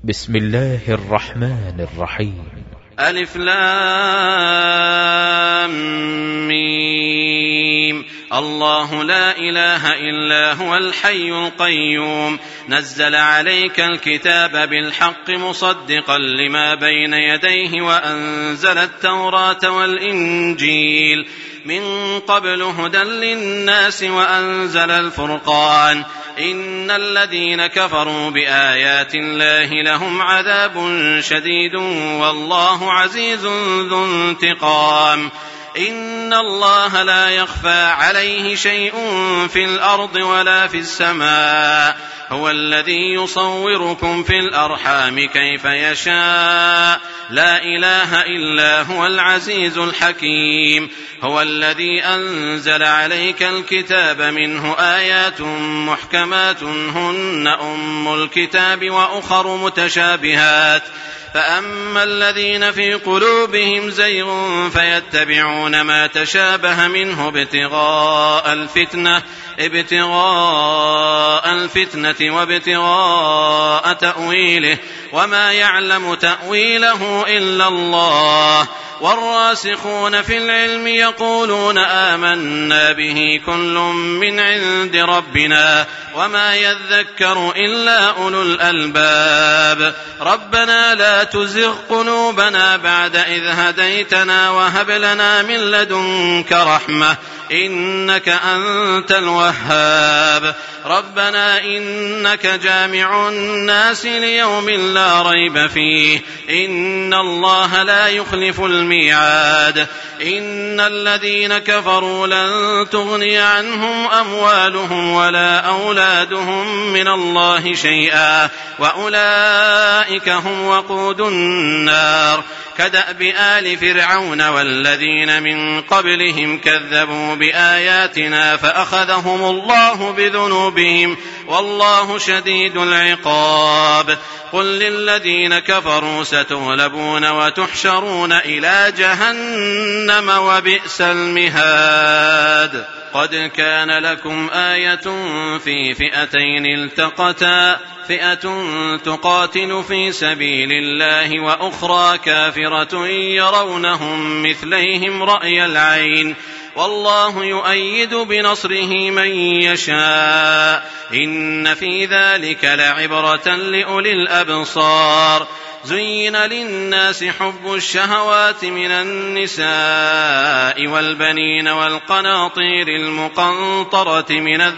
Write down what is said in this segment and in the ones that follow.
بسم الله الرحمن الرحيم. ألف لام ميم. الله لا إله إلا هو الحي القيوم نزل عليك الكتاب بالحق مصدقا لما بين يديه وأنزل التوراة والإنجيل من قبل هدى للناس وأنزل الفرقان إن الذين كفروا بآيات الله لهم عذاب شديد والله عزيز ذو انتقام إن الله لا يخفى عليه شيء في الأرض ولا في السماء هو الذي يصوركم في الأرحام كيف يشاء لا إله إلا هو العزيز الحكيم هو الذي أنزل عليك الكتاب منه آيات محكمات هن أم الكتاب وأخر متشابهات فأما الذين في قلوبهم زيغ فيتبعون ما تشابه منه ابتغاء الفتنة وابتغاء تأويله وما يعلم تأويله إلا الله والراسخون في العلم يقولون آمنا به كل من عند ربنا وما يذكر إلا أولو الألباب ربنا لا تزغ قلوبنا بعد إذ هديتنا وهب لنا من لدنك رحمة إنك أنت الوهاب ربنا إنك جامع الناس ليوم لا ريب فيه إن الله لا يخلف الميعاد إن الذين كفروا لن تغني عنهم أموالهم ولا أولادهم من الله شيئا وأولئك هم وقود النار كدأب آل فرعون والذين من قبلهم كذبوا بآياتنا فأخذهم الله بذنوبهم والله شديد العقاب قل للذين كفروا ستغلبون وتحشرون إلى جهنم وبئس المهاد قد كان لكم آية في فئتين التقتا فئة تقاتل في سبيل الله وأخرى كافرة يرونهم مثليهم رأي العين والله يؤيد بنصره من يشاء إن في ذلك لعبرة لأولي الأبصار زين للناس حب الشهوات من النساء والبنين والقناطير المقنطرة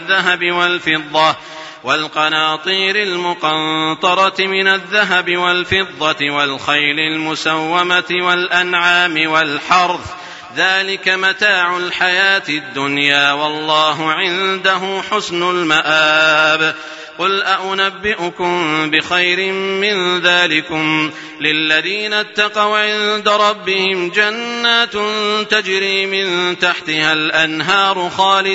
من الذهب والفضة والخيل المسومة والأنعام والحرث ذلك متاع الحياة الدنيا والله عنده حسن المآب قل أنبئكم بخير من ذلكم للذين اتقوا عند ربهم جنات تجري من تحتها الأنهار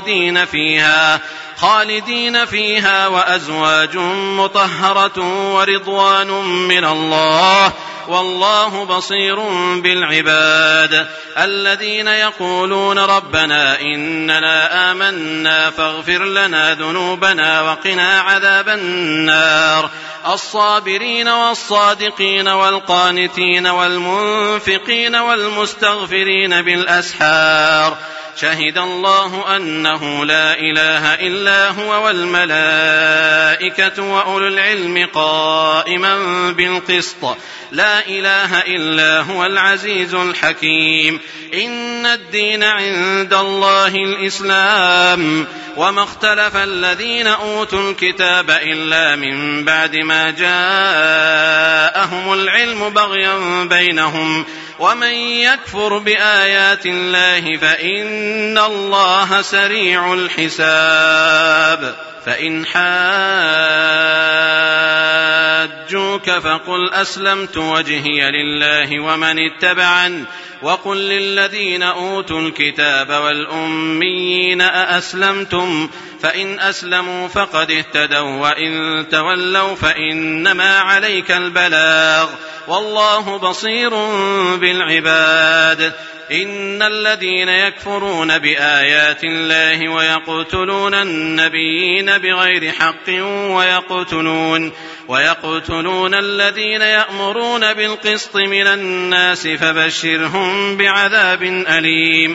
خالدين فيها وأزواج مطهرة ورضوان من الله والله بصير بالعباد الذين يقولون ربنا إننا آمنا فاغفر لنا ذنوبنا وقنا عذاب النار الصابرين والصادقين والقانتين والمنفقين والمستغفرين بالأسحار شهد الله أنه لا إله إلا هو والملائكة وأولو العلم قائما بالقسط لا إله إلا هو العزيز الحكيم إن الدين عند الله الإسلام وما اختلف الذين أوتوا الكتاب إلا من بعد ما جاءهم العلم بغيا بينهم ومن يكفر بآيات الله فإن الله سريع الحساب فإن حاجوك فقل أسلمت وجهي لله ومن اتبعن وقل للذين أوتوا الكتاب والأميين أأسلمتم فإن أسلموا فقد اهتدوا وإن تولوا فإنما عليك البلاغ والله بصير بالعباد إن الذين يكفرون بآيات الله ويقتلون النبيين بغير حق ويقتلون الذين يأمرون بالقسط من الناس فبشرهم بعذاب أليم.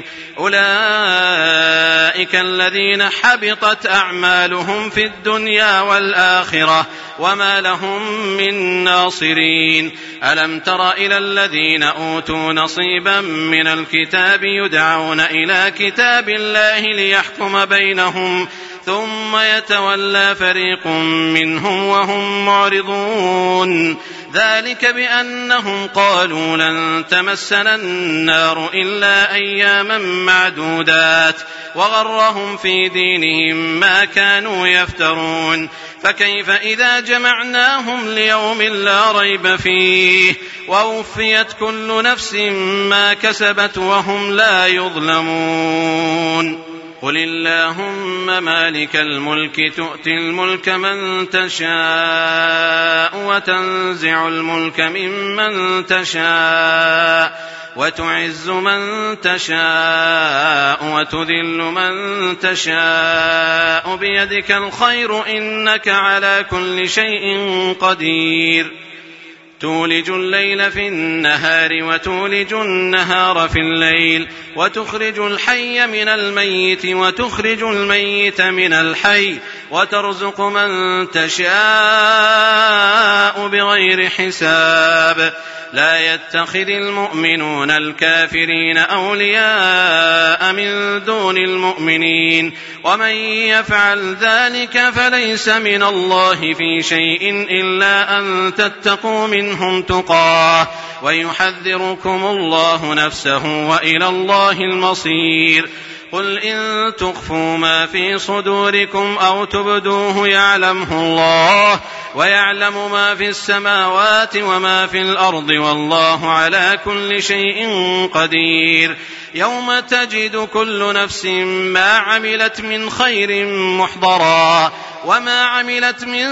أولئك الذين حبطت أعمالهم في الدنيا والآخرة وما لهم من ناصرين. ألم تر إلى الذين أوتوا نصيبا من الكتاب يدعون إلى كتاب الله ليحكم بينهم ثم يتولى فريق منهم وهم معرضون. ذلك بأنهم قالوا لن تمسنا النار إلا أياما معدودات وغرهم في دينهم ما كانوا يفترون. فكيف إذا جمعناهم ليوم لا ريب فيه ووفيت كل نفس ما كسبت وهم لا يظلمون. قل اللهم مالك الملك تؤتي الملك من تشاء وتنزع الملك ممن تشاء وتعز من تشاء وتذل من تشاء بيدك الخير إنك على كل شيء قدير. تولج الليل في النهار وتولج النهار في الليل وتخرج الحي من الميت وتخرج الميت من الحي وترزق من تشاء بغير حساب. لا يتخذ المؤمنون الكافرين أولياء من دون المؤمنين ومن يفعل ذلك فليس من الله في شيء إلا أن تتقوا منهم تقاه ويحذركم الله نفسه وإلى الله المصير. قل إن تخفوا ما في صدوركم أو تبدوه يعلمه الله ويعلم ما في السماوات وما في الأرض والله على كل شيء قدير. يوم تجد كل نفس ما عملت من خير محضرا وما عملت من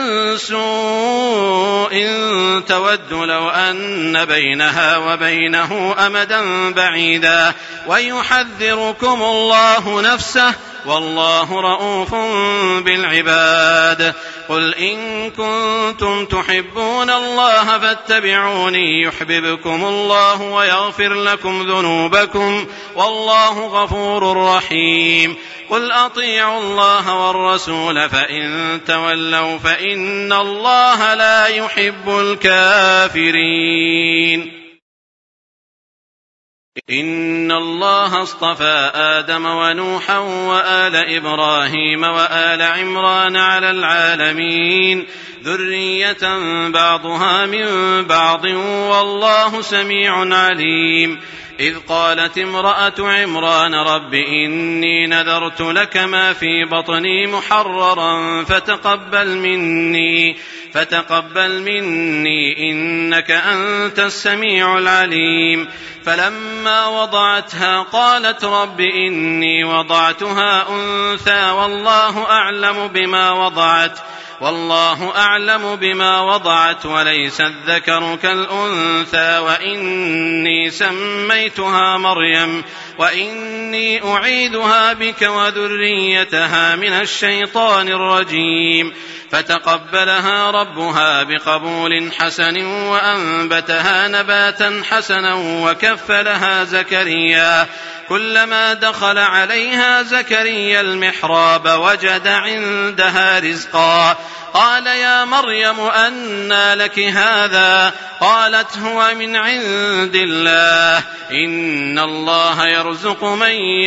سوء تود لو أن بينها وبينه أمدا بعيدا ويحذركم الله نفسه والله رؤوف بالعباد. قل إن كنتم تحبون الله فاتبعوني يحببكم الله ويغفر لكم ذنوبكم والله غفور رحيم. قل أطيعوا الله والرسول فإن تولوا فإن الله لا يحب الكافرين. إن الله اصطفى آدم ونوحا وآل إبراهيم وآل عمران على العالمين ذرية بعضها من بعض والله سميع عليم. إذ قالت امرأة عمران رب إني نذرت لك ما في بطني محررا فتقبل مني إنك أنت السميع العليم. فلما وضعتها قالت رب إني وضعتها أنثى والله أعلم بما وضعت وليس الذكر كالأنثى وإني سميتها مريم وإني أعيذها بك وذريتها من الشيطان الرجيم. فتقبلها ربها بقبول حسن وأنبتها نباتا حسنا وكفلها زكريا. كلما دخل عليها زكريا المحراب وجد عندها رزقا قال يا مريم أنى لك هذا قالت هو من عند الله إن الله يرزق من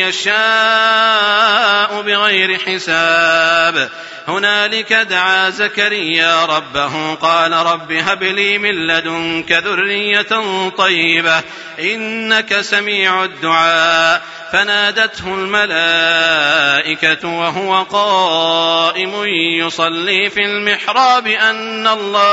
يشاء بغير حساب. هنالك دعا زكريا ربه قال رب هب لي من لدنك ذرية طيبة إنك سميع الدعاء. فنادته الملائكة وهو قائم يصلي في المحراب أن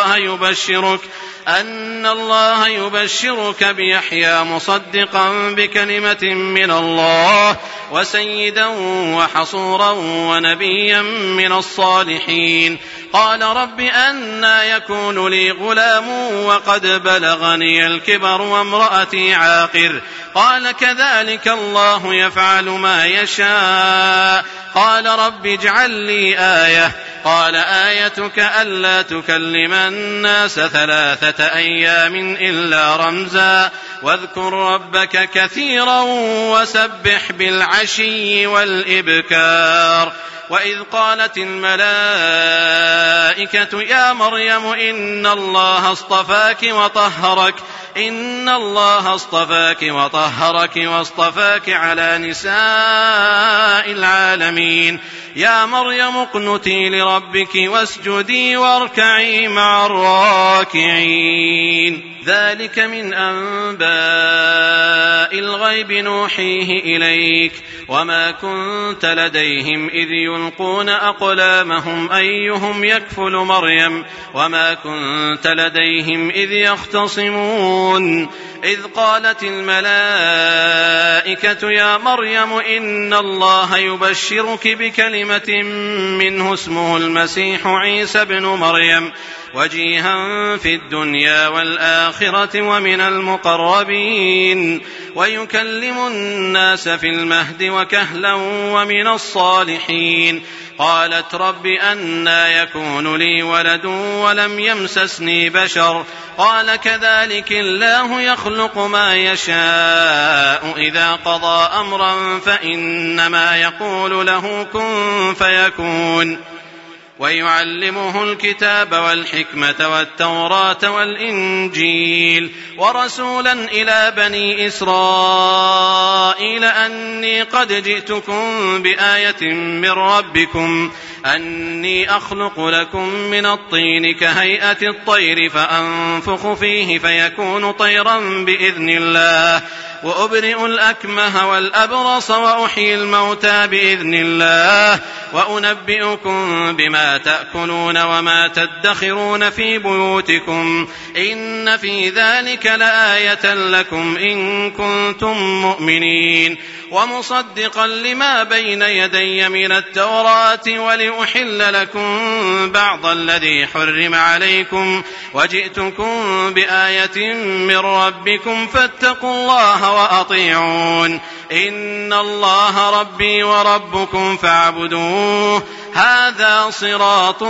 الله يبشرك بيحيى مصدقا بكلمة من الله وسيدا وحصورا ونبيا من الصالحين. قال رب أنى يكون لي غلام وقد بلغني الكبر وامرأتي عاقر قال كذلك الله يفعل ما يشاء. قال رب اجعل لي آية قال آيتك ألا تكلم الناس 3 أيام إلا رمزا واذكر ربك كثيرا وسبح بالعشي والإبكار. وإذ قالت الملائكة يا مريم إن الله اصطفاك وطهرك واصطفاك على نساء العالمين يا مريم اقنتي لربك واسجدي واركعي مع الراكعين. ذلك من أنباء الغيب نوحيه إليك وما كنت لديهم إذ يلقون أقلامهم أيهم يكفل مريم وما كنت لديهم إذ يختصمون. إذ قالت الملائكة يا مريم إن الله يبشرك بكلمة منه اسمه المسيح عيسى بن مريم وجيها في الدنيا والآخرة ومن المقربين ويكلم الناس في المهد وكهلا ومن الصالحين. قالت رب أنى يكون لي ولد ولم يمسسني بشر قال كذلك الله يخلق ما يشاء إذا قضى أمرا فإنما يقول له كن فيكون. ويعلمه الكتاب والحكمة والتوراة والإنجيل ورسولا إلى بني إسرائيل أني قد جئتكم بآية من ربكم أني أخلق لكم من الطين كهيئة الطير فأنفخ فيه فيكون طيرا بإذن الله وأبرئ الأكمه والأبرص وأحيي الموتى بإذن الله وأنبئكم بما تأكلون وما تدخرون في بيوتكم إن في ذلك لآية لكم إن كنتم مؤمنين. ومصدقا لما بين يدي من التوراة ولأحل لكم بعض الذي حرم عليكم وجئتكم بآية من ربكم فاتقوا الله وأطيعون إن الله ربي وربكم فاعبدوه هذا صراط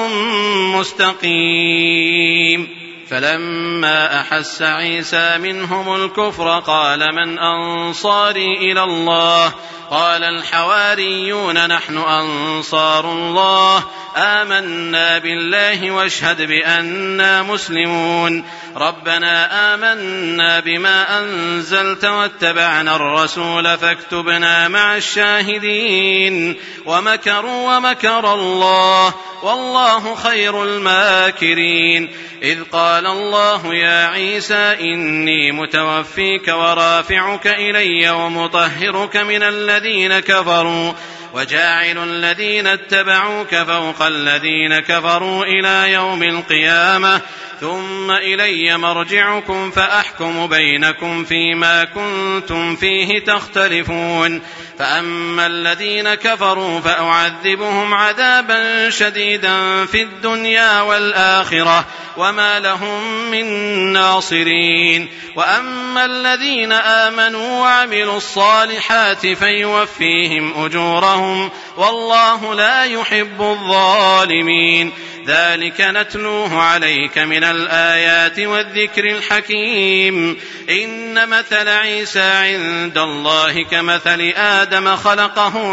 مستقيم. فلما أحس عيسى منهم الكفر قال من أنصاري إلى الله قال الحواريون نحن أنصار الله آمنا بالله واشهد بأننا مسلمون. ربنا آمنا بما أنزلت واتبعنا الرسول فاكتبنا مع الشاهدين. ومكروا ومكر الله والله خير الماكرين. إذ قال الله يا عيسى إني متوفيك ورافعك إلي ومطهرك من الذين كفروا وجاعل الذين اتبعوك فوق الذين كفروا إلى يوم القيامة ثم إلي مرجعكم فأحكم بينكم فيما كنتم فيه تختلفون. فأما الذين كفروا فأعذبهم عذابا شديدا في الدنيا والآخرة وما لهم من ناصرين. وأما الذين آمنوا وعملوا الصالحات فيوفيهم أجورهم والله لا يحب الظالمين. ذلك نتلوه عليك من الآيات والذكر الحكيم. إن مثل عيسى عند الله كمثل آدم خلقه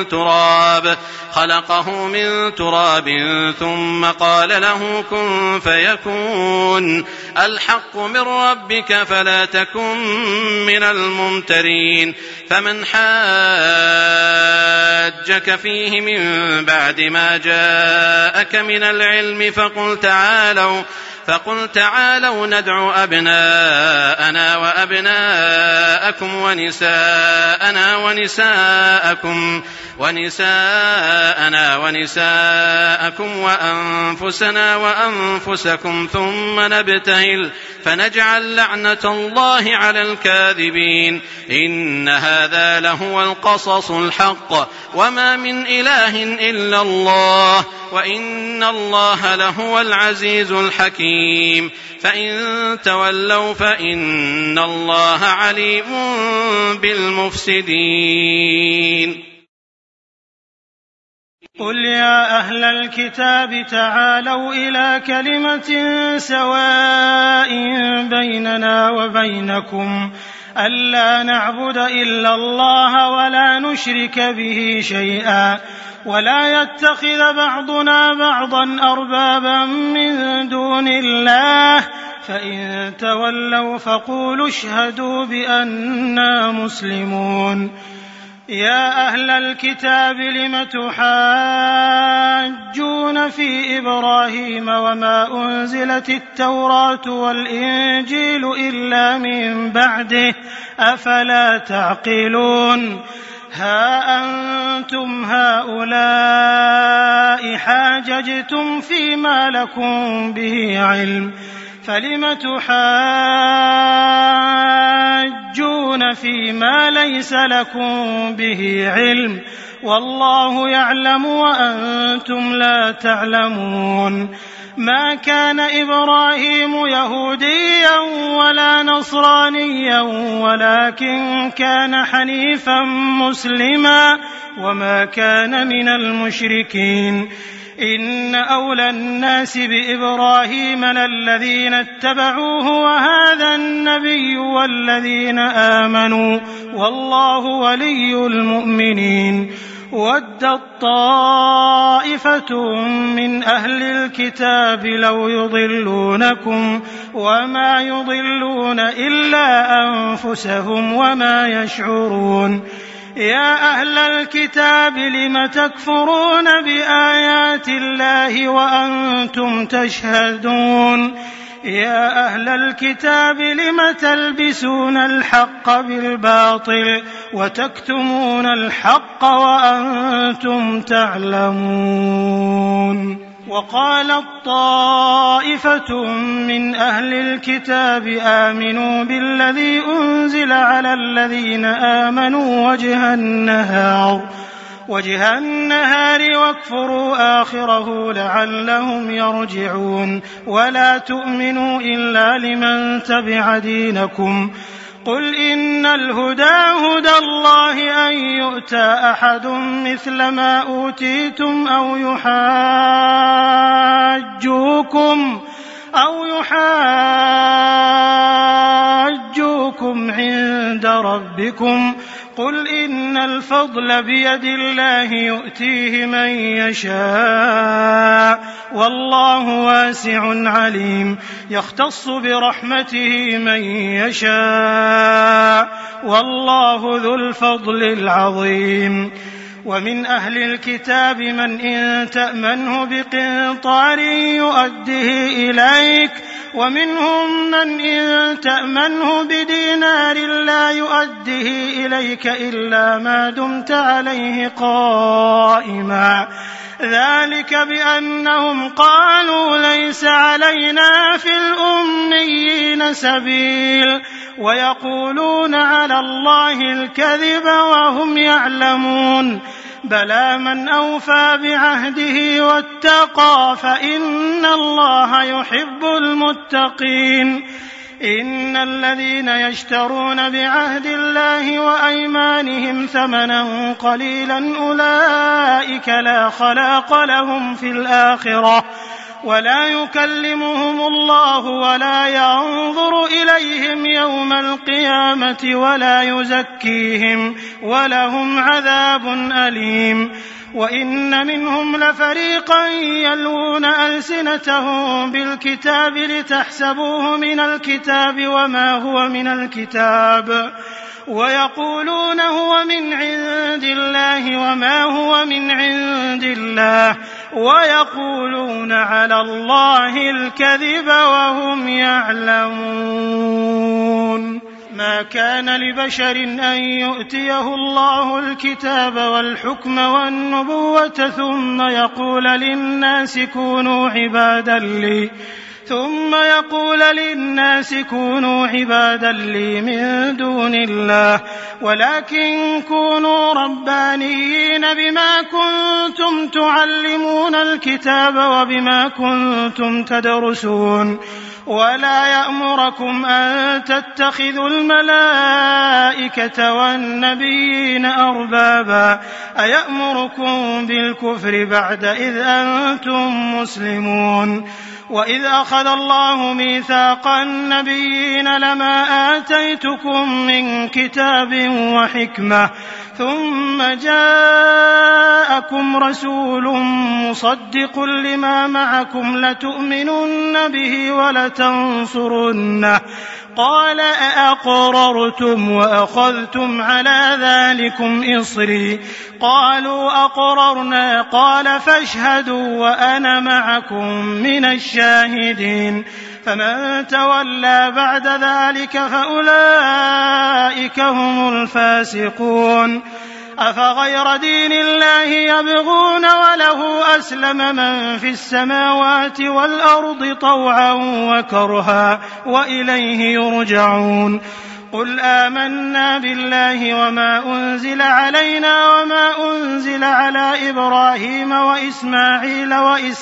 من تراب ثم قال له كن فيكون. الحق من ربك فلا تكن من الممترين. فمن حاجك فيه من بعد ما جاءك من العلم فقل تعالوا ندع أبناءنا وأبناءكم ونساءنا ونساءكم وأنفسنا وأنفسكم ثم نبتهل فنجعل لعنة الله على الكاذبين. إن هذا لهو القصص الحق وما من إله إلا الله وإن الله لهو العزيز الحكيم. فإن تولوا فإن الله عليم بالمفسدين. قل يا أهل الكتاب تعالوا إلى كلمة سواء بيننا وبينكم ألا نعبد إلا الله ولا نشرك به شيئا ولا يتخذ بعضنا بعضا أربابا من دون الله فإن تولوا فقولوا اشهدوا بأننا مسلمون. يا أهل الكتاب لم تحاجون في إبراهيم وما أنزلت التوراة والإنجيل إلا من بعده أفلا تعقلون. ها أنتم هؤلاء حاججتم فيما لكم به علم فلم تحاجون فيما ليس لكم به علم والله يعلم وأنتم لا تعلمون. ما كان إبراهيم يهوديا ولا نصرانيا ولكن كان حنيفا مسلما وما كان من المشركين. إن أولى الناس بإبراهيم للذين اتبعوه وهذا النبي والذين آمنوا والله ولي المؤمنين. ودت طائفة من أهل الكتاب لو يضلونكم وما يضلون إلا أنفسهم وما يشعرون. يا أهل الكتاب لم تكفرون بآيات الله وأنتم تشهدون. يا أهل الكتاب لم تلبسون الحق بالباطل وتكتمون الحق وأنتم تعلمون. وقالت طائفة من أهل الكتاب آمنوا بالذي أنزل على الذين آمنوا وجه النهار واكفروا آخره لعلهم يرجعون. ولا تؤمنوا إلا لمن تبع دينكم. قل إن الهدى هدى الله أن يؤتى أحد مثل ما أوتيتم أو يحاجوكم عند ربكم. قل إن الفضل بيد الله يؤتيه من يشاء والله واسع عليم. يختص برحمته من يشاء والله ذو الفضل العظيم. ومن أهل الكتاب من إن تأمنه بقنطار يؤده إليك ومنهم من إن تأمنه بدينار لا يؤده إليك إلا ما دمت عليه قائما. ذلك بأنهم قالوا ليس علينا في الأميين سبيل ويقولون على الله الكذب وهم يعلمون. بلى من أوفى بعهده واتقى فإن الله يحب المتقين. إن الذين يشترون بعهد الله وأيمانهم ثمنا قليلا أولئك لا خلاق لهم في الآخرة ولا يكلمهم الله ولا ينظر إليهم يوم القيامة ولا يزكيهم ولهم عذاب أليم. وإن منهم لفريقا يلوون ألسنتهم بالكتاب لتحسبوه من الكتاب وما هو من الكتاب ويقولون هو من عند الله وما هو من عند الله ويقولون على الله الكذب وهم يعلمون. ما كان لبشر أن يؤتيه الله الكتاب والحكم والنبوة ثم يقول للناس كونوا عبادا لي من دون الله ولكن كونوا ربانيين بما كنتم تعلمون الكتاب وبما كنتم تدرسون ولا يأمركم أن تتخذوا الملائكة والنبيين أربابا أيأمركم بالكفر بعد إذ أنتم مسلمون وإذ أخذ الله ميثاق النبيين لما آتيتكم من كتاب وحكمة ثم جاءكم رسول مصدق لما معكم لتؤمنن به ولتنصرنه قال أأقررتم وأخذتم على ذلكم إصري قالوا أقررنا قال فاشهدوا وأنا معكم من الشاهدين فمن تولى بعد ذلك فأولئك هم الفاسقون أفغير دين الله يبغون وله أسلم من في السماوات والأرض طوعا وكرها وإليه يرجعون قل آمنا بالله وما أنزل علينا وما أنزل على إبراهيم وإسماعيل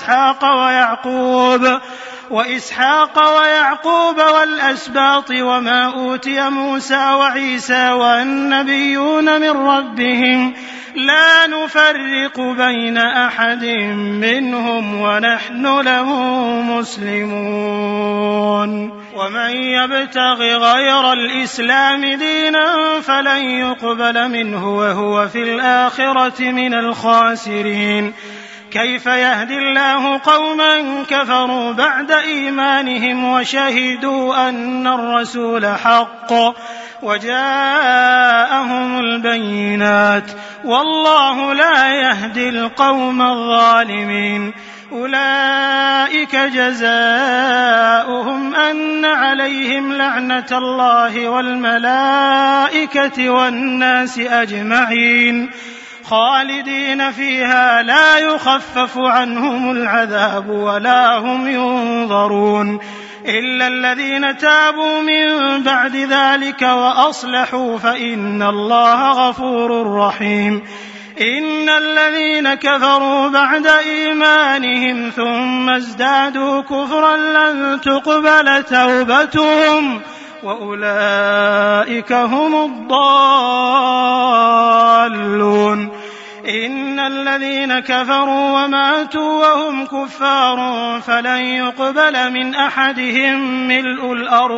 وإسحاق ويعقوب والأسباط وما أوتي موسى وعيسى والنبيون من ربهم لا نفرق بين أحد منهم ونحن له مسلمون ومن يبتغ غير الإسلام دينا فلن يقبل منه وهو في الآخرة من الخاسرين كيف يهدي الله قوما كفروا بعد إيمانهم وشهدوا أن الرسول حق وجاءهم البينات والله لا يهدي القوم الظالمين أولئك جزاؤهم أن عليهم لعنة الله والملائكة والناس أجمعين خالدين فيها لا يخفف عنهم العذاب ولا هم ينظرون إلا الذين تابوا من بعد ذلك وأصلحوا فإن الله غفور رحيم إن الذين كفروا بعد إيمانهم ثم ازدادوا كفرا لن تقبل توبتهم وأولئك هم الضالون إن الذين كفروا وماتوا وهم كفار فلن يقبل من أحدهم ملء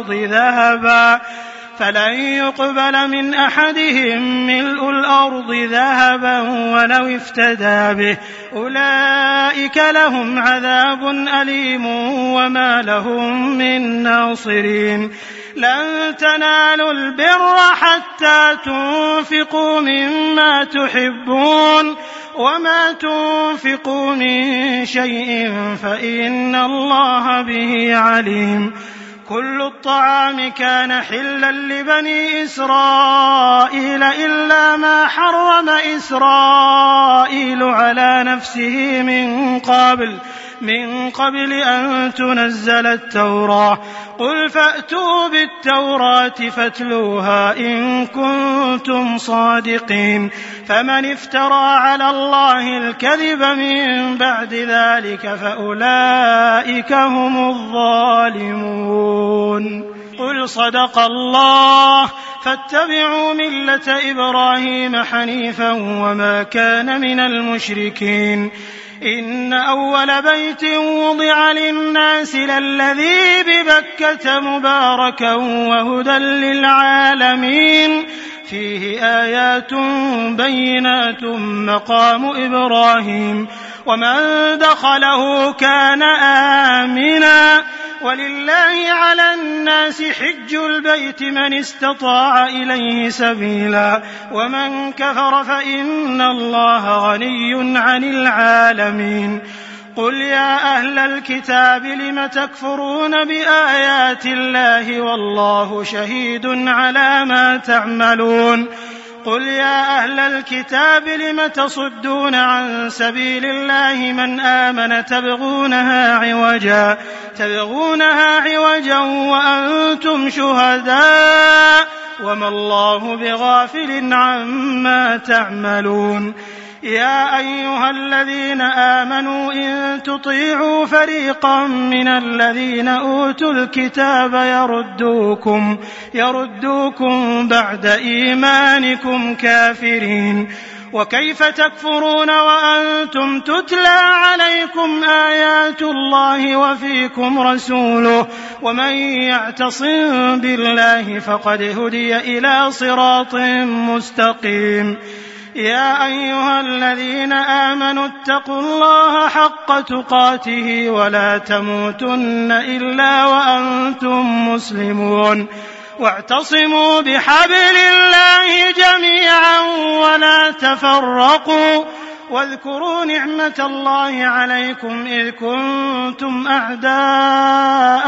الأرض ذهبا ولو افتدى به أولئك لهم عذاب أليم وما لهم من ناصرين لن تنالوا البر حتى تنفقوا مما تحبون وما تنفقوا من شيء فإن الله به عليم كل الطعام كان حلا لبني إسرائيل إلا ما حرم إسرائيل على نفسه من قبل أن تنزل التوراة قل فأتوا بالتوراة فاتلوها إن كنتم صادقين فمن افترى على الله الكذب من بعد ذلك فأولئك هم الظالمون قل صدق الله فاتبعوا ملة إبراهيم حنيفا وما كان من المشركين إن أول بيت وضع للناس للذي ببكة مباركا وهدى للعالمين فيه آيات بينات مقام إبراهيم ومن دخله كان آمنا ولله على الناس حج البيت من استطاع إليه سبيلا ومن كفر فإن الله غني عن العالمين قل يا أهل الكتاب لم تكفرون بآيات الله والله شهيد على ما تعملون قل يا أهل الكتاب لم تصدون عن سبيل الله من آمن تبغونها عوجا وأنتم شهداء وما الله بغافل عما تعملون يا أيها الذين آمنوا إن تطيعوا فريقا من الذين أوتوا الكتاب يردوكم بعد إيمانكم كافرين. وكيف تكفرون وأنتم تتلى عليكم آيات الله وفيكم رسوله ومن يعتصم بالله فقد هدي إلى صراط مستقيم. يا أيها الذين آمنوا اتقوا الله حق تقاته ولا تموتن إلا وأنتم مسلمون واعتصموا بحبل الله جميعا ولا تفرقوا واذكروا نعمة الله عليكم إذ كنتم أعداء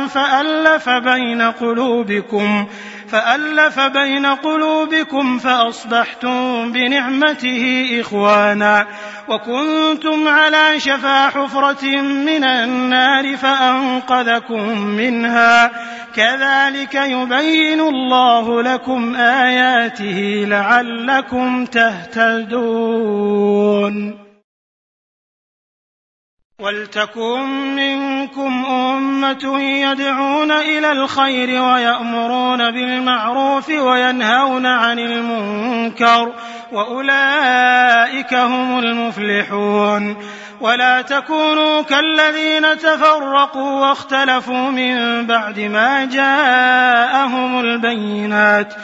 فألف بين قلوبكم فأصبحتم بنعمته إخوانا وكنتم على شفا حفرة من النار فأنقذكم منها كذلك يبين الله لكم آياته لعلكم تهتدون. ولتكن منكم أمة يدعون إلى الخير ويأمرون بالمعروف وينهون عن المنكر وأولئك هم المفلحون. ولا تكونوا كالذين تفرقوا واختلفوا من بعد ما جاءهم البينات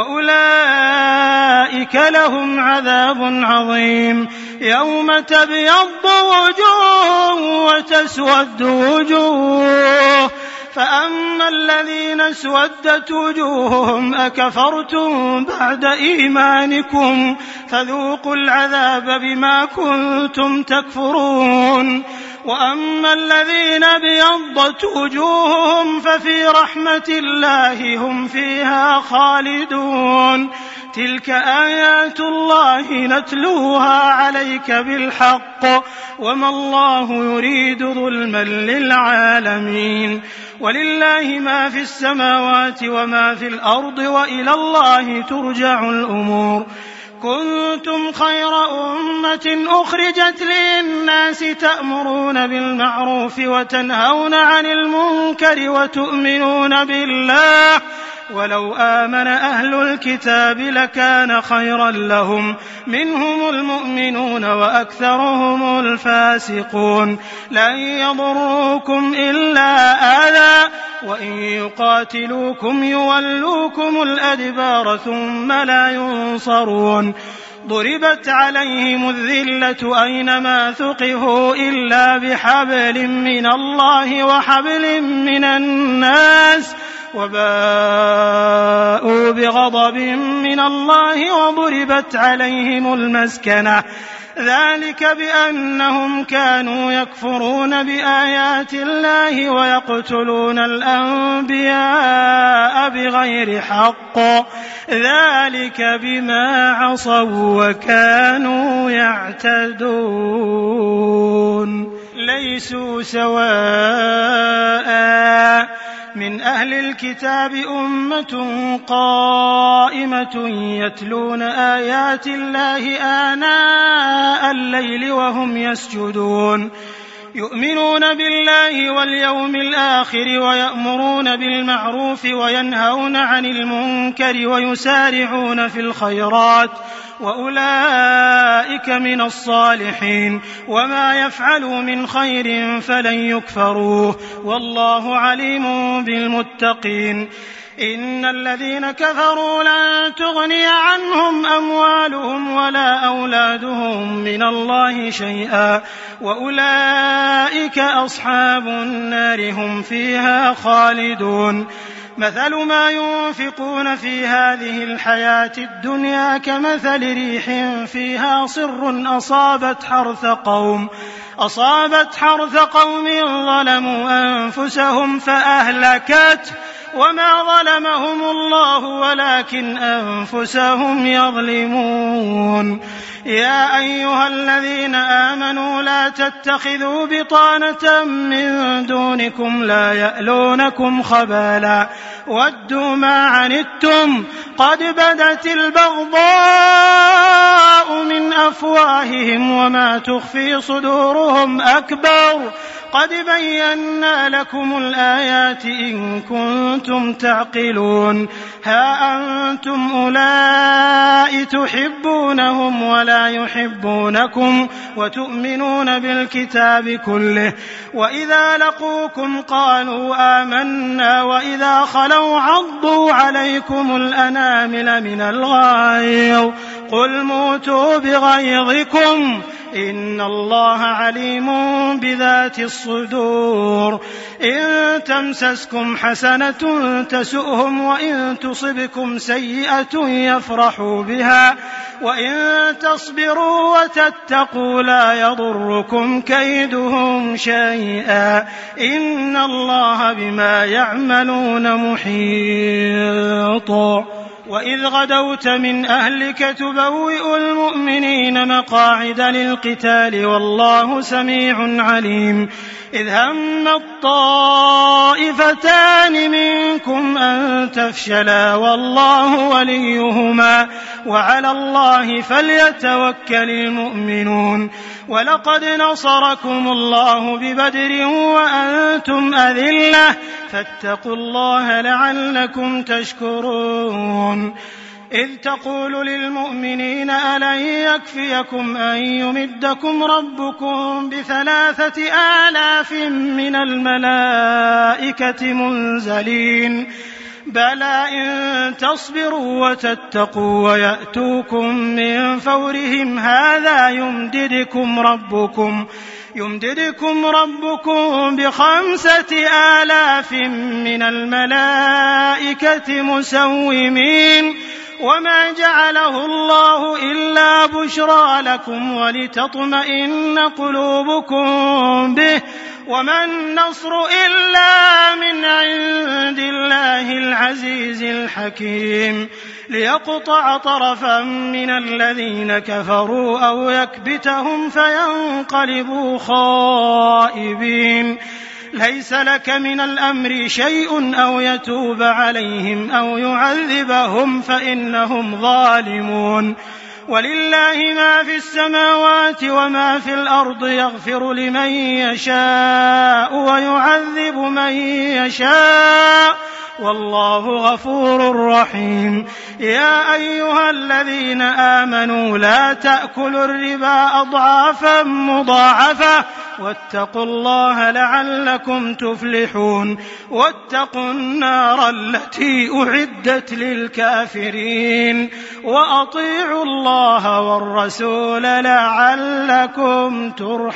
وأولئك لهم عذاب عظيم. يوم تبيض وجوه وتسود وجوه فأما الذين اسودت وجوههم أكفرتم بعد إيمانكم فذوقوا العذاب بما كنتم تكفرون. وأما الذين ابيضت وجوههم ففي رحمة الله هم فيها خالدون. تلك آيات الله نتلوها عليك بالحق وما الله يريد ظلما للعالمين. ولله ما في السماوات وما في الأرض وإلى الله ترجع الأمور. كنتم خير أمة أخرجت للناس تأمرون بالمعروف وتنهون عن المنكر وتؤمنون بالله ولو آمن أهل الكتاب لكان خيرا لهم منهم المؤمنون وأكثرهم الفاسقون. لن يضروكم إلا أذى وإن يقاتلوكم يولوكم الأدبار ثم لا ينصرون. ضربت عليهم الذلة أينما ثقفوا إلا بحبل من الله وحبل من الناس وباءوا بغضب من الله وضربت عليهم المسكنة ذلك بأنهم كانوا يكفرون بآيات الله ويقتلون الأنبياء بغير حق ذلك بما عصوا وكانوا يعتدون. ليسوا سواء من أهل الكتاب أمة قائمة يتلون آيات الله آناء الليل وهم يسجدون يؤمنون بالله واليوم الآخر ويأمرون بالمعروف وينهون عن المنكر ويسارعون في الخيرات وأولئك من الصالحين وما يفعلوا من خير فلن يكفروه والله عليم بالمتقين. إن الذين كفروا لن تغني عنهم أموالهم ولا أولادهم من الله شيئا وأولئك أصحاب النار هم فيها خالدون. مثل ما ينفقون في هذه الحياة الدنيا كمثل ريح فيها صر أصابت حرث قوم ظلموا أنفسهم فأهلكت وما ظلمهم الله ولكن أنفسهم يظلمون. يا أيها الذين آمنوا لا تتخذوا بطانة من دونكم لا يألونكم خبالا ودوا ما عنتم قد بدت البغضاء من أفواههم وما تخفي صدورهم أكبر قد بينا لكم الآيات إن كنتم تعقلون ها أنتم أولئك تحبونهم ولا يحبونكم وتؤمنون بالكتاب كله وإذا لقوكم قالوا آمنا وإذا خلوا عضوا عليكم الأنامل من الغيظ قل موتوا بغيظكم إن الله عليم بذات الصدور إن تمسسكم حسنة تسؤهم وإن تصبكم سيئة يفرحوا بها وإن تصبروا وتتقوا لا يضركم كيدهم شيئا إن الله بما يعملون محيط وإذ غدوت من أهلك تبوئ المؤمنين مقاعد للقتال والله سميع عليم إذ هم الطائفتان منكم أن تفشلا والله وليهما وعلى الله فليتوكل المؤمنون ولقد نصركم الله ببدر وأنتم أذلة فاتقوا الله لعلكم تشكرون إذ تقول للمؤمنين ألن يكفيكم أن يمدكم ربكم ب3,000 من الملائكة منزلين بلى إن تصبروا وتتقوا ويأتوكم من فورهم هذا يمددكم ربكم ب5,000 من الملائكة مسومين وما جعله الله إلا بشرى لكم ولتطمئن قلوبكم به وما النصر إلا من عند الله العزيز الحكيم ليقطع طرفا من الذين كفروا أو يكبتهم فينقلبوا خائبين ليس لك من الأمر شيء أو يتوب عليهم أو يعذبهم فإنهم ظالمون ولله ما في السماوات وما في الأرض يغفر لمن يشاء ويعذب من يشاء والله غفور رحيم يا أيها الذين آمنوا لا تأكلوا الربا أضعافا مضاعفة واتقوا الله لعلكم تفلحون واتقوا النار التي أعدت للكافرين وأطيعوا الله والرسول لعلكم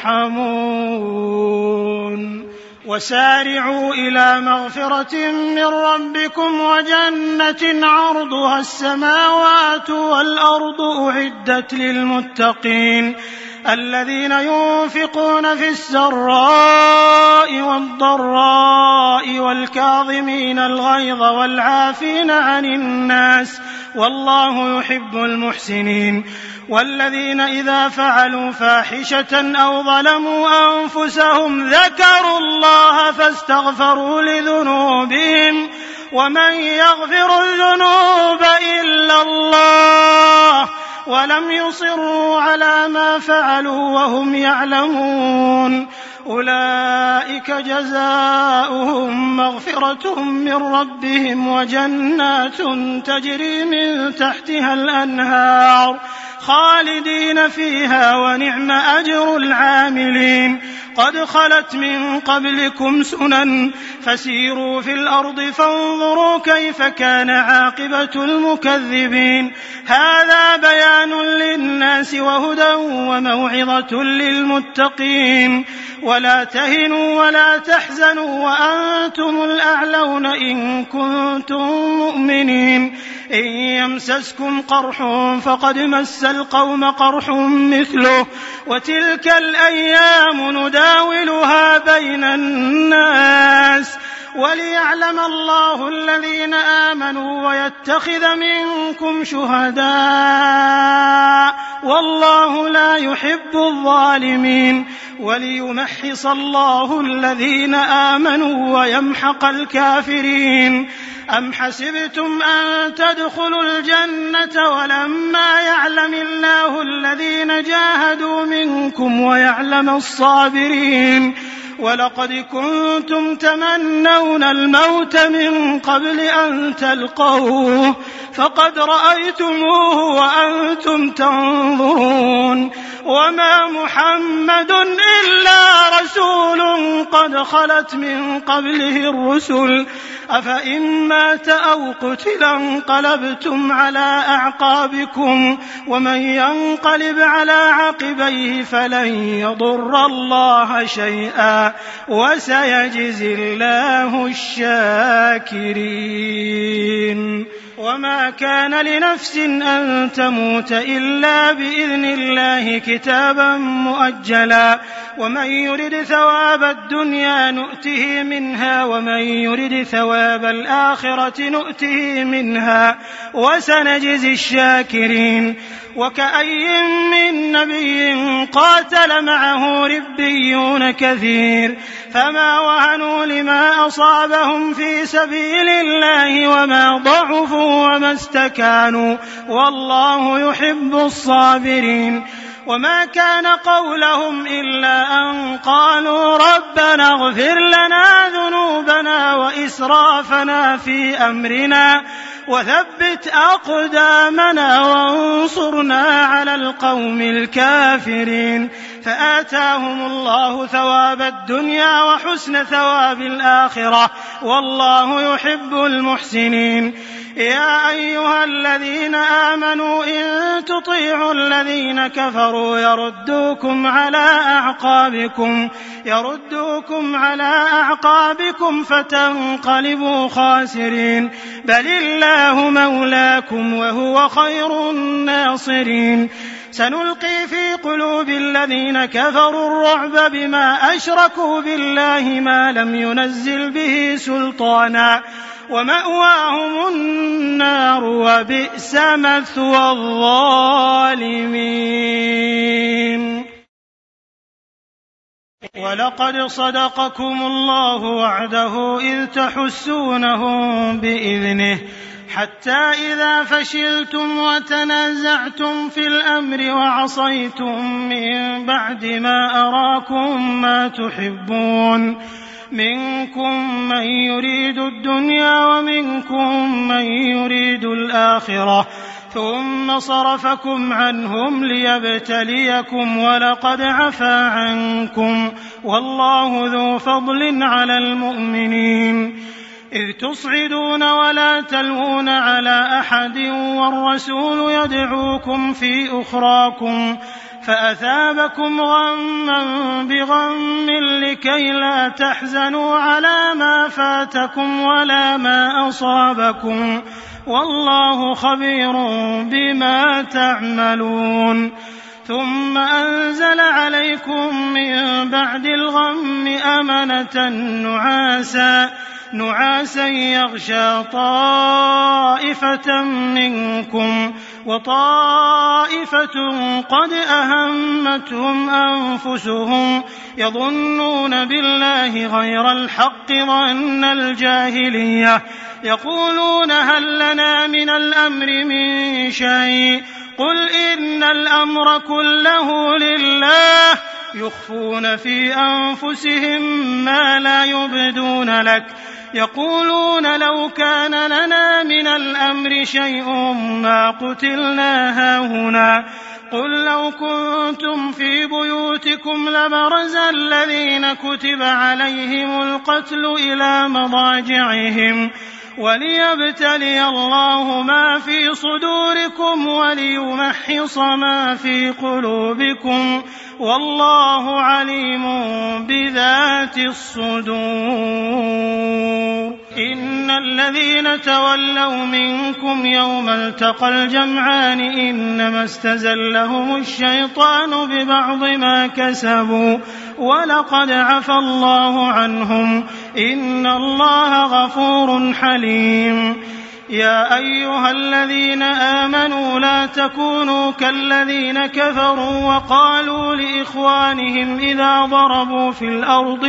ترحمون وسارعوا إلى مغفرة من ربكم وجنة عرضها السماوات والأرض أعدت للمتقين الذين ينفقون في السراء والضراء والكاظمين الغيظ والعافين عن الناس والله يحب المحسنين والذين إذا فعلوا فاحشة أو ظلموا أنفسهم ذكروا الله فاستغفروا لذنوبهم ومن يغفر الذنوب إلا الله ولم يصروا على ما فعلوا وهم يعلمون أولئك جزاؤهم مغفرة من ربهم وجنات تجري من تحتها الأنهار خالدين فيها ونعم أجر العاملين قد خلت من قبلكم سنن فسيروا في الأرض فانظروا كيف كان عاقبة المكذبين هذا بيان للناس وهدى وموعظة للمتقين ولا تهنوا ولا تحزنوا وأنتم الأعلون إن كنتم مؤمنين إن يمسسكم قرح فقد مس القوم قرح مثله وتلك الأيام نداولها بين الناس وليعلم الله الذين آمنوا ويتخذ منكم شهداء والله لا يحب الظالمين وليمحص الله الذين آمنوا ويمحق الكافرين. أم حسبتم أن تدخلوا الجنة ولما يعلم الله الذين جاهدوا منكم ويعلم الصابرين ولقد كنتم تمنون الموت من قبل أن تلقوه فقد رأيتموه وأنتم تنظرون وما محمد إلا رسول قد خلت من قبله الرسل أفإن مات أو قتل انقلبتم على أعقابكم ومن ينقلب على عقبيه فلن يضر الله شيئا وسيجزي الله الشاكرين. وما كان لنفس أن تموت إلا بإذن الله كتابا مؤجلا ومن يرد ثواب الدنيا نؤته منها ومن يرد ثواب الآخرة نؤته منها وسنجزي الشاكرين. وكأي من نبي قاتل معه ربيون كثير فما وهنوا لما أصابهم في سبيل الله وما ضعفوا وما استكانوا والله يحب الصابرين. وما كان قولهم إلا أن قالوا ربنا اغفر لنا ذنوبنا وإسرافنا في أمرنا وثبت أقدامنا وانصرنا على القوم الكافرين فآتاهم الله ثواب الدنيا وحسن ثواب الآخرة والله يحب المحسنين. يا أيها الذين آمنوا إن تطيعوا الذين كفروا يردوكم على أعقابكم فتنقلبوا خاسرين بل الله مولاكم وهو خير الناصرين. سنلقي في قلوب الذين كفروا الرعب بما أشركوا بالله ما لم ينزل به سلطانا ومأواهم النار وبئس مثوى الظالمين. ولقد صدقكم الله وعده إذ تحسونهم بإذنه حتى إذا فشلتم وتنازعتم في الأمر وعصيتم من بعد ما أراكم ما تحبون منكم من يريد الدنيا ومنكم من يريد الآخرة ثم صرفكم عنهم ليبتليكم ولقد عفا عنكم والله ذو فضل على المؤمنين. إذ تصعدون ولا تلوون على أحد والرسول يدعوكم في أخراكم فأثابكم غما بغم لكي لا تحزنوا على ما فاتكم ولا ما أصابكم والله خبير بما تعملون. ثم أنزل عليكم من بعد الغم أمنة نعاسا يغشى طائفة منكم وطائفة قد أهمتهم أنفسهم يظنون بالله غير الحق ظن الجاهلية يقولون هل لنا من الأمر من شيء قل إن الأمر كله لله يخفون في أنفسهم ما لا يبدون لك يقولون لو كان لنا من الأمر شيء ما قتلنا هاهنا قل لو كنتم في بيوتكم لبرز الذين كتب عليهم القتل إلى مضاجعهم وليبتلي الله ما في صدوركم وليمحص ما في قلوبكم والله عليم بذات الصدور. إن الذين تولوا منكم يوم التقى الجمعان إنما استزلهم الشيطان ببعض ما كسبوا ولقد عفى الله عنهم إن الله غفور حليم. يا أيها الذين آمنوا لا تكونوا كالذين كفروا وقالوا لإخوانهم إذا ضربوا في الأرض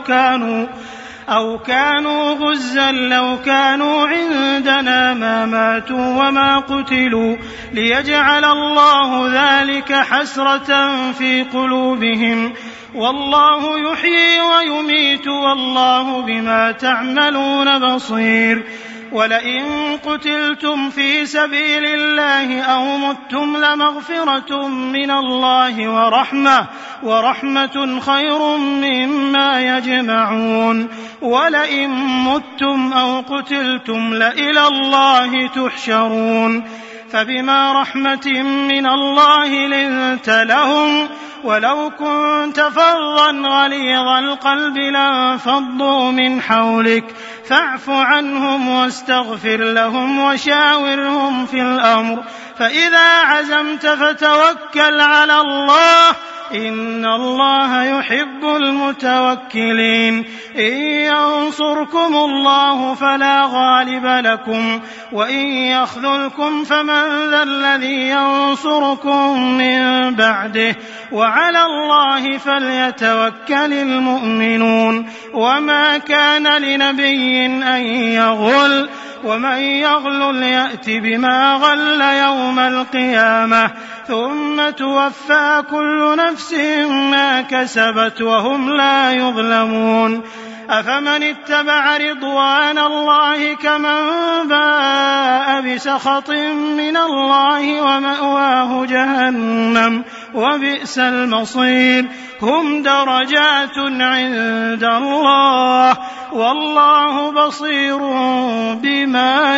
أو كانوا غزا لو كانوا عندنا ما ماتوا وما قتلوا ليجعل الله ذلك حسرة في قلوبهم والله يحيي ويميت والله بما تعملون بصير ولئن قتلتم في سبيل الله أو متم لمغفرة من الله ورحمة خير مما يجمعون ولئن متم أو قتلتم لإلى الله تحشرون فبما رحمة من الله لنت لهم ولو كنت فظا غليظ القلب لانفضوا من حولك فاعف عنهم واستغفر لهم وشاورهم في الأمر فإذا عزمت فتوكل على الله إن الله يحب المتوكلين إن ينصركم الله فلا غالب لكم وإن يخذلكم فمن ذا الذي ينصركم من بعده وعلى الله فليتوكل المؤمنون وما كان لنبي أن يغل ومن يغلل يأت بما غل يوم القيامة ثم توفى كل نفس ما كسبت وهم لا يظلمون أفمن اتبع رضوان الله كمن باء بسخط من الله ومأواه جهنم وبئس المصير هم درجات عند الله والله بصير بما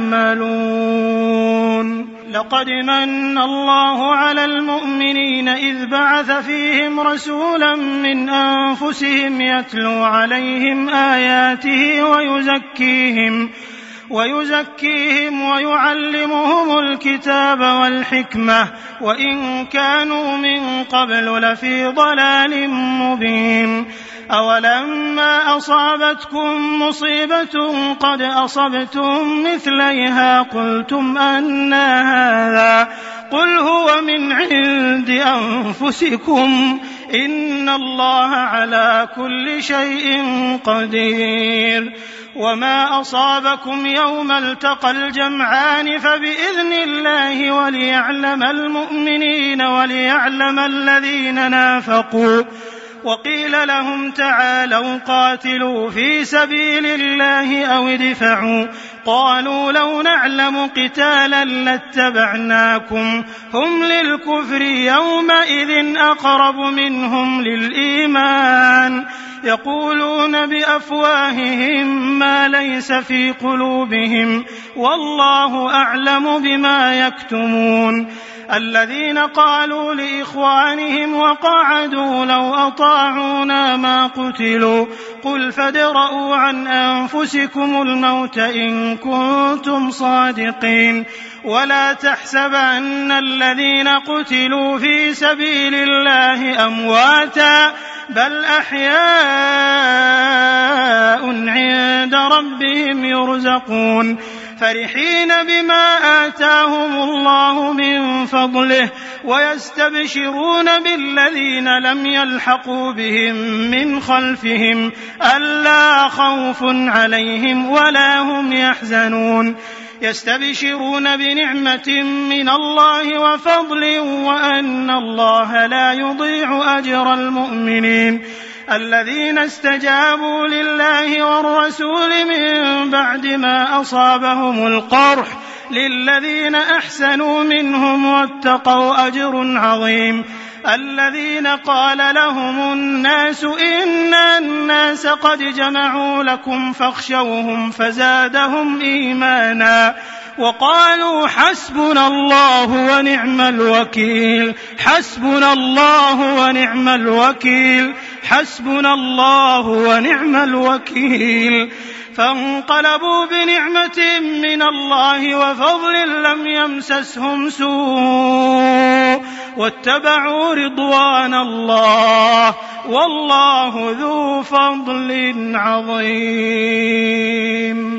يعملون لقد من الله على المؤمنين إذ بعث فيهم رسولا من أنفسهم يتلو عليهم آياته ويزكيهم ويعلمهم الكتاب والحكمة وإن كانوا من قبل لفي ضلال مبين أولما أصابتكم مصيبة قد أصبتم مثليها قلتم أنى هذا قل هو من عند أنفسكم إن الله على كل شيء قدير وما أصابكم يوم التقى الجمعان فبإذن الله وليعلم المؤمنين وليعلم الذين نافقوا وقيل لهم تعالوا قاتلوا في سبيل الله أو ادفعوا قالوا لو نعلم قتالا لاتبعناكم هم للكفر يومئذ أقرب منهم للإيمان يقولون بأفواههم ما ليس في قلوبهم والله أعلم بما يكتمون الذين قالوا لإخوانهم وقعدوا لو أطاعونا ما قتلوا قل فادرءوا عن أنفسكم الموت إن كنتم صادقين ولا تحسبن الذين قتلوا في سبيل الله أمواتا بل أحياء عند ربهم يرزقون فرحين بما آتاهم الله من فضله ويستبشرون بالذين لم يلحقوا بهم من خلفهم ألا خوف عليهم ولا هم يحزنون يستبشرون بنعمة من الله وفضل وأن الله لا يضيع أجر المؤمنين الذين استجابوا لله والرسول من بعد ما أصابهم القرح للذين أحسنوا منهم واتقوا أجر عظيم الذين قال لهم الناس إن الناس قد جمعوا لكم فاخشوهم فزادهم إيمانا وقالوا حسبنا الله ونعم الوكيل حسبنا الله ونعم الوكيل حسبنا الله ونعم الوكيل فانقلبوا بنعمة من الله وفضل لم يمسسهم سوء واتبعوا رضوان الله والله ذو فضل عظيم.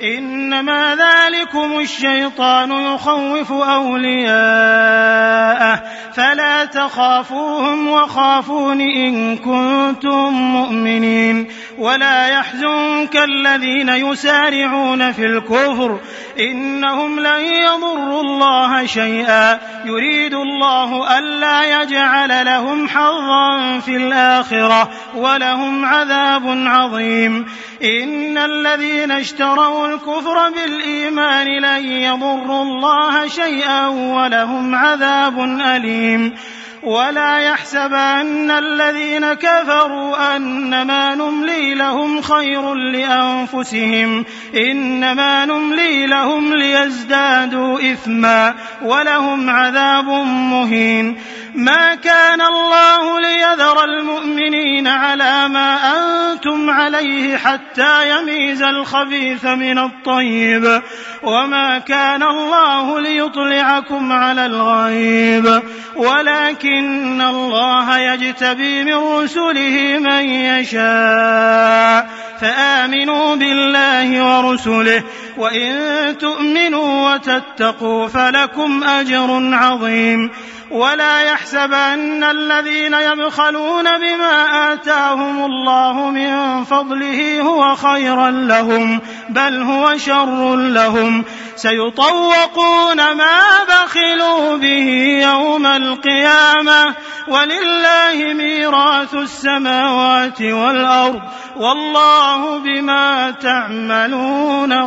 إنما ذلكم الشيطان يخوف أولياءه فلا تخافوهم وخافون إن كنتم مؤمنين ولا يحزنك الذين يسارعون في الكفر إنهم لن يضروا الله شيئا يريد الله ألا يجعل لهم حظا في الآخرة ولهم عذاب عظيم إن الذين اشتروا الكفر بالإيمان لن يضروا الله شيئا ولهم عذاب أليم ولا يحسبن الذين كفروا أنما نملي لهم خير لأنفسهم إنما نملي لهم ليزدادوا إثما ولهم عذاب مهين ما كان الله ليذر المؤمنين على ما أنتم عليه حتى يميز الخبيث من الطيب وما كان الله ليطلعكم على الغيب ولكن الله يجتبي من رسله من يشاء فآمنوا بالله ورسله وإن تؤمنوا وتتقوا فلكم أجر عظيم ولا يحسبن الذين يبخلون بما آتاهم الله من فضله هو خيرا لهم بل هو شر لهم سيطوقون ما بخلوا به يوم القيامة ولله ميراث السماوات والأرض والله بما تعملون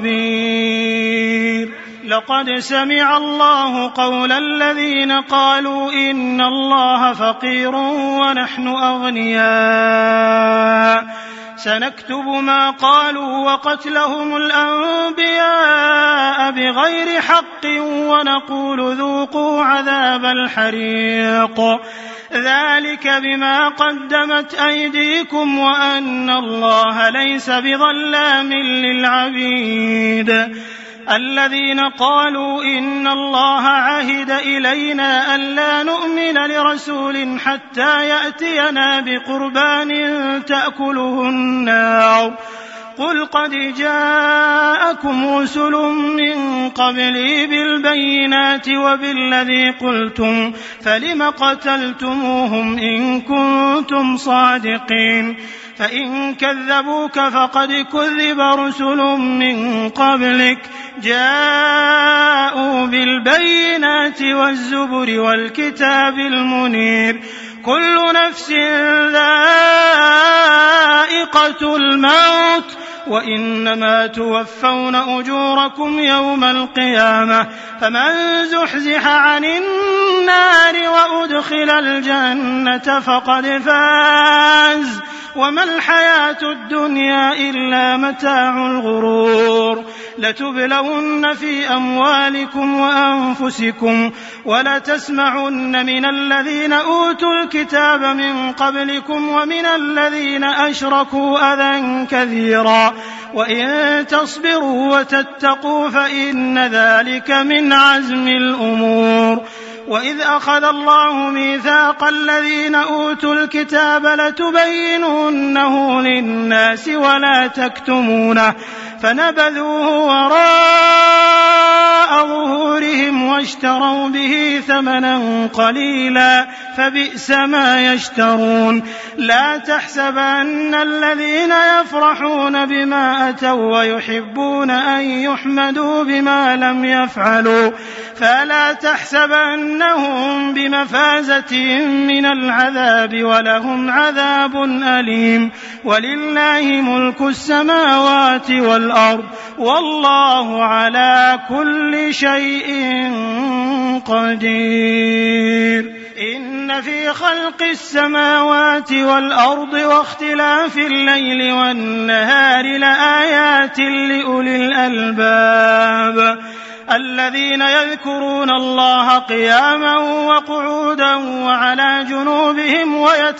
خبير لقد سمع الله قول الذين قالوا إن الله فقير ونحن أغنياء سنكتب ما قالوا وقتلهم الأنبياء بغير حق ونقول ذوقوا عذاب الحريق ذلك بما قدمت أيديكم وأن الله ليس بظلام للعبيد الذين قالوا إن الله عهد إلينا ألا نؤمن لرسول حتى يأتينا بقربان تأكله النار قل قد جاءكم رسل من قبلي بالبينات وبالذي قلتم فلم قتلتموهم إن كنتم صادقين فإن كذبوك فقد كذب رسل من قبلك جاءوا بالبينات والزبر والكتاب المنير كل نفس ذائقة الموت وإنما توفون أجوركم يوم القيامة فمن زحزح عن النار وأدخل الجنة فقد فاز وما الحياة الدنيا إلا متاع الغرور لتبلون في أموالكم وأنفسكم ولتسمعن من الذين أوتوا الكتاب من قبلكم ومن الذين أشركوا أذى كثيرا وإن تصبروا وتتقوا فإن ذلك من عزم الأمور وإذ أخذ الله ميثاق الذين أوتوا الكتاب لتبيننه للناس ولا تكتمونه فنبذوه وراء ظهورهم واشتروا به ثمنا قليلا فبئس ما يشترون لا تحسبن الذين يفرحون بما أتوا ويحبون أن يحمدوا بما لم يفعلوا فلا تحسبنهم بمفازة من العذاب ولهم عذاب أليم ولله ملك السماوات والأرض والله على كل شيء قدير إن في خلق السماوات والأرض واختلاف الليل والنهار لآيات لأولي الألباب الذين يذكرون الله قياما وقعودا وعلى جنوبهم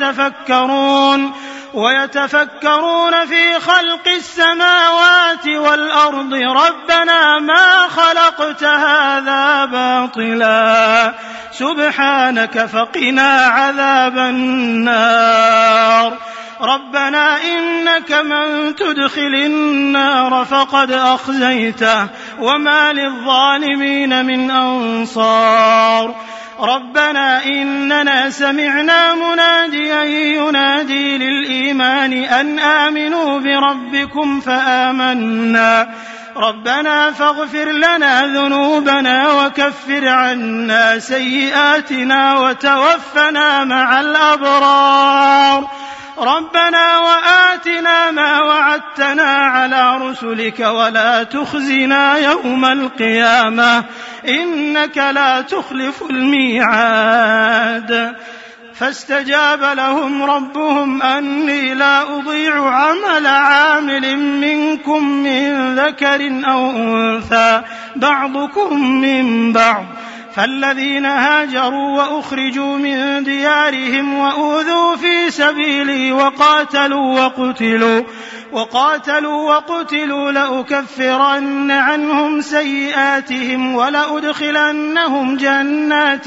ويتفكرون في خلق السماوات والأرض ربنا ما خلقت هذا باطلا سبحانك فقنا عذاب النار ربنا إنك من تدخل النار فقد أخزيته وما للظالمين من أنصار ربنا إننا سمعنا مناديا ينادي للإيمان أن آمنوا بربكم فآمنا ربنا فاغفر لنا ذنوبنا وكفر عنا سيئاتنا وتوفنا مع الأبرار ربنا وآتنا ما وعدتنا على رسلك ولا تخزنا يوم القيامة إنك لا تخلف الميعاد فاستجاب لهم ربهم أني لا أضيع عمل عامل منكم من ذكر أو أنثى بعضكم من بعض فالذين هاجروا وأخرجوا من ديارهم وأوذوا في سبيلي وقاتلوا وقتلوا لأكفرن عنهم سيئاتهم ولأدخلنهم جنات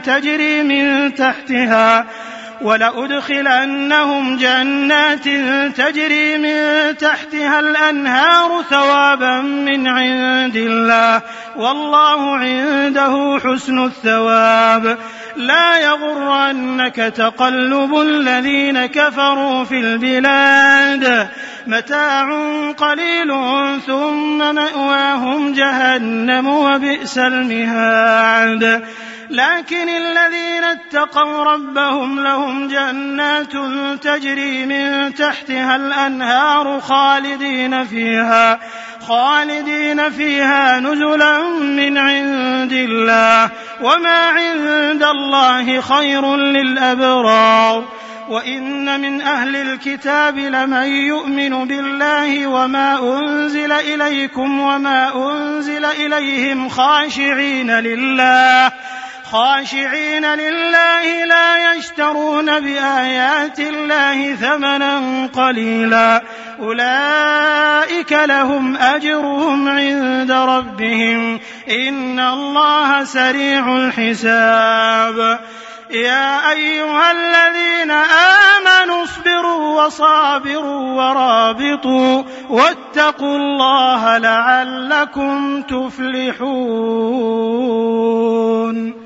تجري من تحتها الأنهار ثوابا من عند الله والله عنده حسن الثواب لا يغرنك تقلب الذين كفروا في البلاد متاع قليل ثم مأواهم جهنم وبئس المهاد لكن الذين اتقوا ربهم لهم جنات تجري من تحتها الأنهار خالدين فيها نزلا من عند الله وما عند الله خير للأبرار وإن من أهل الكتاب لمن يؤمن بالله وما أنزل إليكم وما أنزل إليهم خاشعين لله لا يشترون بآيات الله ثمنا قليلا أولئك لهم أجرهم عند ربهم إن الله سريع الحساب يا أيها الذين آمنوا اصبروا وصابروا ورابطوا واتقوا الله لعلكم تفلحون